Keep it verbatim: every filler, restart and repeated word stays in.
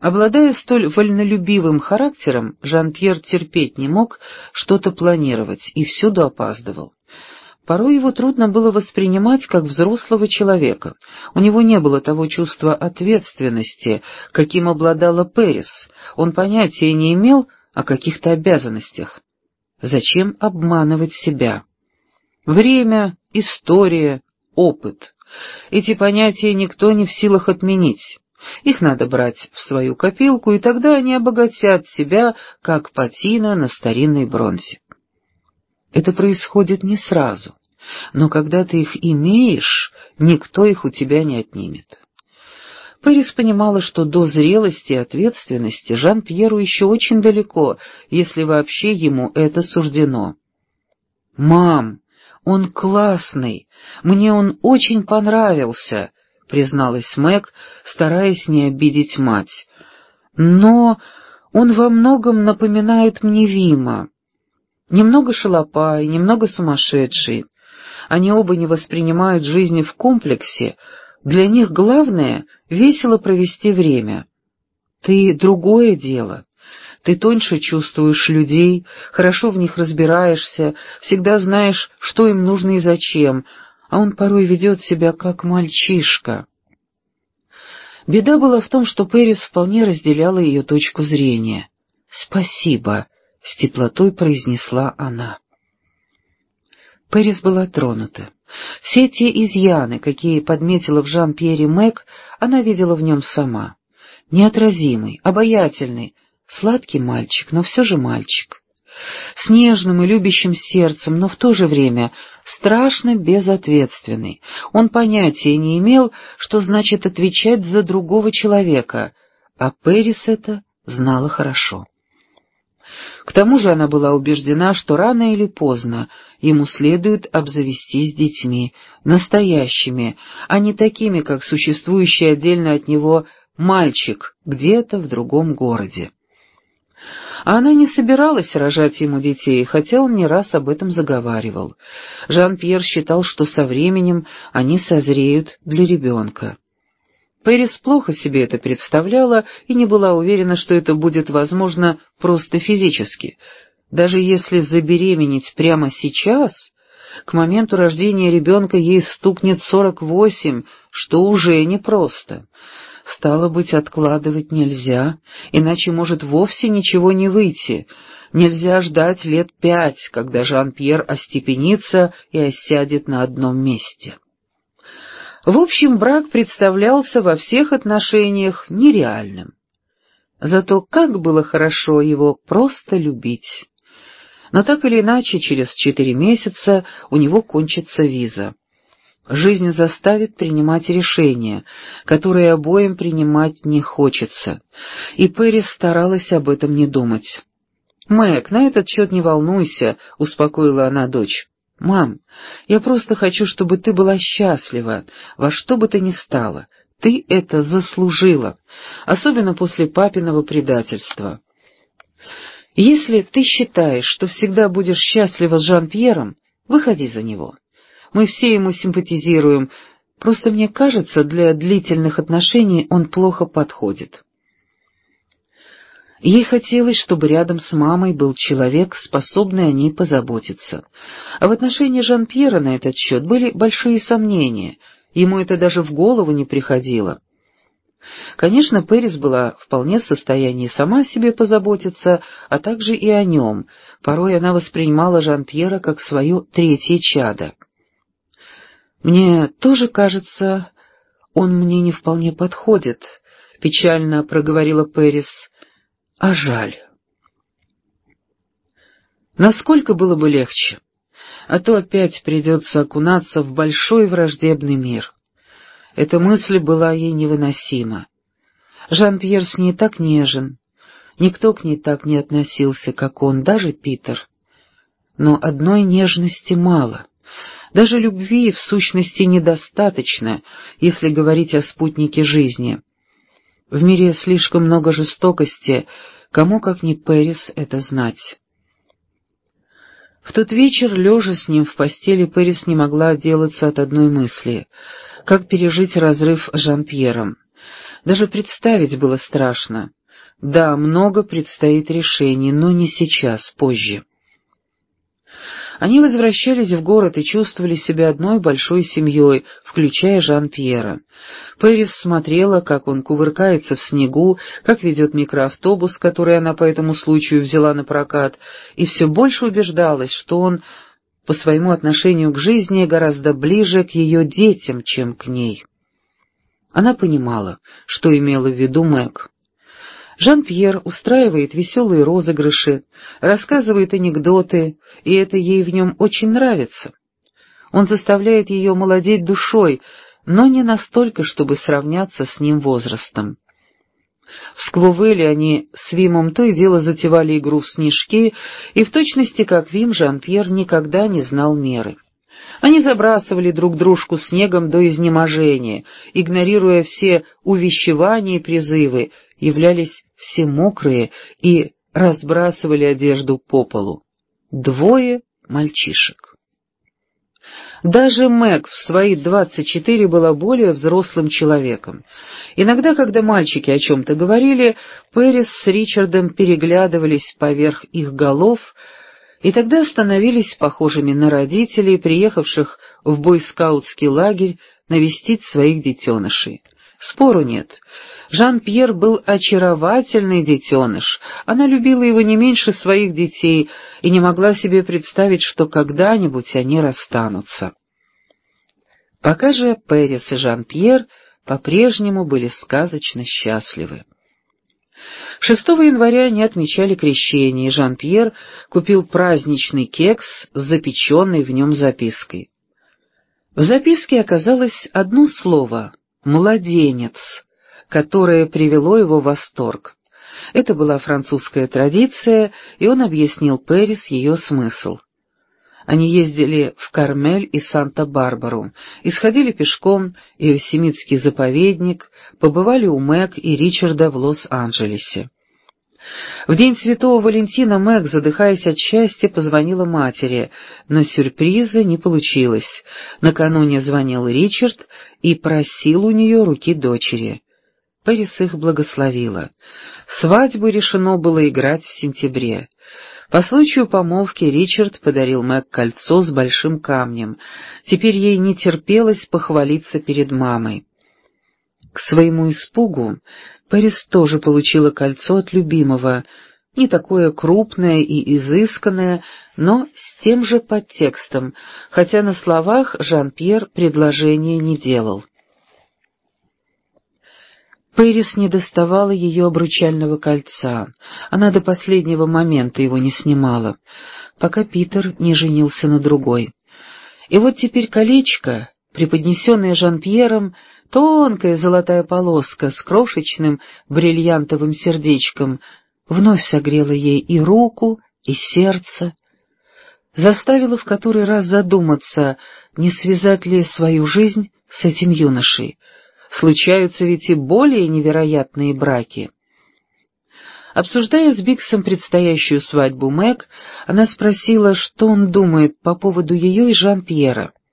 Обладая столь вольнолюбивым характером, Жан-Пьер терпеть не мог что-то планировать и всюду опаздывал. Порой его трудно было воспринимать как взрослого человека. У него не было того чувства ответственности, каким обладала Пэрис. Он понятия не имел о каких-то обязанностях. Зачем обманывать себя? Время, история, опыт. Эти понятия никто не в силах отменить. Их надо брать в свою копилку, и тогда они обогатят себя, как патина на старинной бронзе. Это происходит не сразу, но когда ты их имеешь, никто их у тебя не отнимет. Пэрис понимала, что до зрелости и ответственности Жан-Пьеру еще очень далеко, если вообще ему это суждено. «Мам, он классный, мне он очень понравился», — призналась Мэг, стараясь не обидеть мать. «Но он во многом напоминает мне Вима. Немного шалопай, немного сумасшедший. Они оба не воспринимают жизнь в комплексе. Для них главное — весело провести время. Ты — другое дело. Ты тоньше чувствуешь людей, хорошо в них разбираешься, всегда знаешь, что им нужно и зачем, а он порой ведет себя как мальчишка». Беда была в том, что Пэрис вполне разделяла ее точку зрения. «Спасибо», — с теплотой произнесла она. Пэрис была тронута. Все те изъяны, какие подметила в Жан-Пьере Мэг, она видела в нем сама. Неотразимый, обаятельный, сладкий мальчик, но все же мальчик. С нежным и любящим сердцем, но в то же время страшно безответственный. Он понятия не имел, что значит отвечать за другого человека, а Пэрис это знала хорошо. К тому же она была убеждена, что рано или поздно ему следует обзавестись детьми, настоящими, а не такими, как существующий отдельно от него мальчик где-то в другом городе. А она не собиралась рожать ему детей, хотя он не раз об этом заговаривал. Жан-Пьер считал, что со временем они созреют для ребенка. Пэрис плохо себе это представляла и не была уверена, что это будет возможно просто физически. Даже если забеременеть прямо сейчас, к моменту рождения ребенка ей стукнет сорок восемь, что уже непросто. Стало быть, откладывать нельзя, иначе может вовсе ничего не выйти. Нельзя ждать лет пять, когда Жан-Пьер остепенится и осядет на одном месте. В общем, брак представлялся во всех отношениях нереальным. Зато как было хорошо его просто любить. Но так или иначе, через четыре месяца у него кончится виза. Жизнь заставит принимать решения, которые обоим принимать не хочется, и Пэрис старалась об этом не думать. «Мэг, на этот счет не волнуйся», — успокоила она дочь. «Мам, я просто хочу, чтобы ты была счастлива, во что бы то ни стало. Ты это заслужила, особенно после папиного предательства. Если ты считаешь, что всегда будешь счастлива с Жан-Пьером, выходи за него. Мы все ему симпатизируем, просто мне кажется, для длительных отношений он плохо подходит». Ей хотелось, чтобы рядом с мамой был человек, способный о ней позаботиться. А в отношении Жан-Пьера на этот счет были большие сомнения, ему это даже в голову не приходило. Конечно, Пэрис была вполне в состоянии сама о себе позаботиться, а также и о нем. Порой она воспринимала Жан-Пьера как свое третье чадо. «Мне тоже кажется, он мне не вполне подходит», — печально проговорила Пэрис. «А жаль». Насколько было бы легче, а то опять придется окунаться в большой враждебный мир. Эта мысль была ей невыносима. Жан-Пьер с ней так нежен, никто к ней так не относился, как он, даже Питер. Но одной нежности мало. Даже любви в сущности недостаточно, если говорить о спутнике жизни. В мире слишком много жестокости, кому как не Пэрис это знать. В тот вечер, лежа с ним в постели, Пэрис не могла отделаться от одной мысли — как пережить разрыв с Жан-Пьером. Даже представить было страшно. Да, много предстоит решений, но не сейчас, позже. Они возвращались в город и чувствовали себя одной большой семьей, включая Жан-Пьера. Пэрис смотрела, как он кувыркается в снегу, как ведет микроавтобус, который она по этому случаю взяла на прокат, и все больше убеждалась, что он по своему отношению к жизни гораздо ближе к ее детям, чем к ней. Она понимала, что имела в виду Мэг. Жан-Пьер устраивает веселые розыгрыши, рассказывает анекдоты, и это ей в нем очень нравится. Он заставляет ее молодеть душой, но не настолько, чтобы сравняться с ним возрастом. В Сквовеле они с Вимом то и дело затевали игру в снежки, и в точности как Вим, Жан-Пьер никогда не знал меры. Они забрасывали друг дружку снегом до изнеможения, игнорируя все увещевания и призывы, являлись все мокрые и разбрасывали одежду по полу. Двое мальчишек. Даже Мэг в свои двадцать четыре была более взрослым человеком. Иногда, когда мальчики о чем-то говорили, Пэрис с Ричардом переглядывались поверх их голов, и тогда становились похожими на родителей, приехавших в бойскаутский лагерь навестить своих детенышей. Спору нет. Жан-Пьер был очаровательный детеныш. Она любила его не меньше своих детей и не могла себе представить, что когда-нибудь они расстанутся. Пока же Пэрис и Жан-Пьер по-прежнему были сказочно счастливы. шестого января они отмечали крещение, и Жан-Пьер купил праздничный кекс с запеченной в нем запиской. В записке оказалось одно слово «младенец», которое привело его в восторг. Это была французская традиция, и он объяснил Пэрис ее смысл. Они ездили в Кармель и Санта-Барбару, исходили пешком и в Йосемитский заповедник, побывали у Мэг и Ричарда в Лос-Анджелесе. В день Святого Валентина Мэг, задыхаясь от счастья, позвонила матери, но сюрприза не получилось. Накануне звонил Ричард и просил у нее руки дочери. Пэрис их благословила. Свадьбу решено было играть в сентябре. По случаю помолвки Ричард подарил Мэг кольцо с большим камнем. Теперь ей не терпелось похвалиться перед мамой. К своему испугу Пэрис тоже получила кольцо от любимого, не такое крупное и изысканное, но с тем же подтекстом, хотя на словах Жан-Пьер предложения не делал. Пэрис не доставала ее обручального кольца. Она до последнего момента его не снимала, пока Питер не женился на другой. И вот теперь колечко, преподнесенное Жан-Пьером, тонкая золотая полоска с крошечным бриллиантовым сердечком, вновь согрела ей и руку, и сердце, заставила в который раз задуматься, не связать ли свою жизнь с этим юношей. Случаются ведь и более невероятные браки. Обсуждая с Биксом предстоящую свадьбу Мэг, она спросила, что он думает по поводу ее и Жан-Пьера.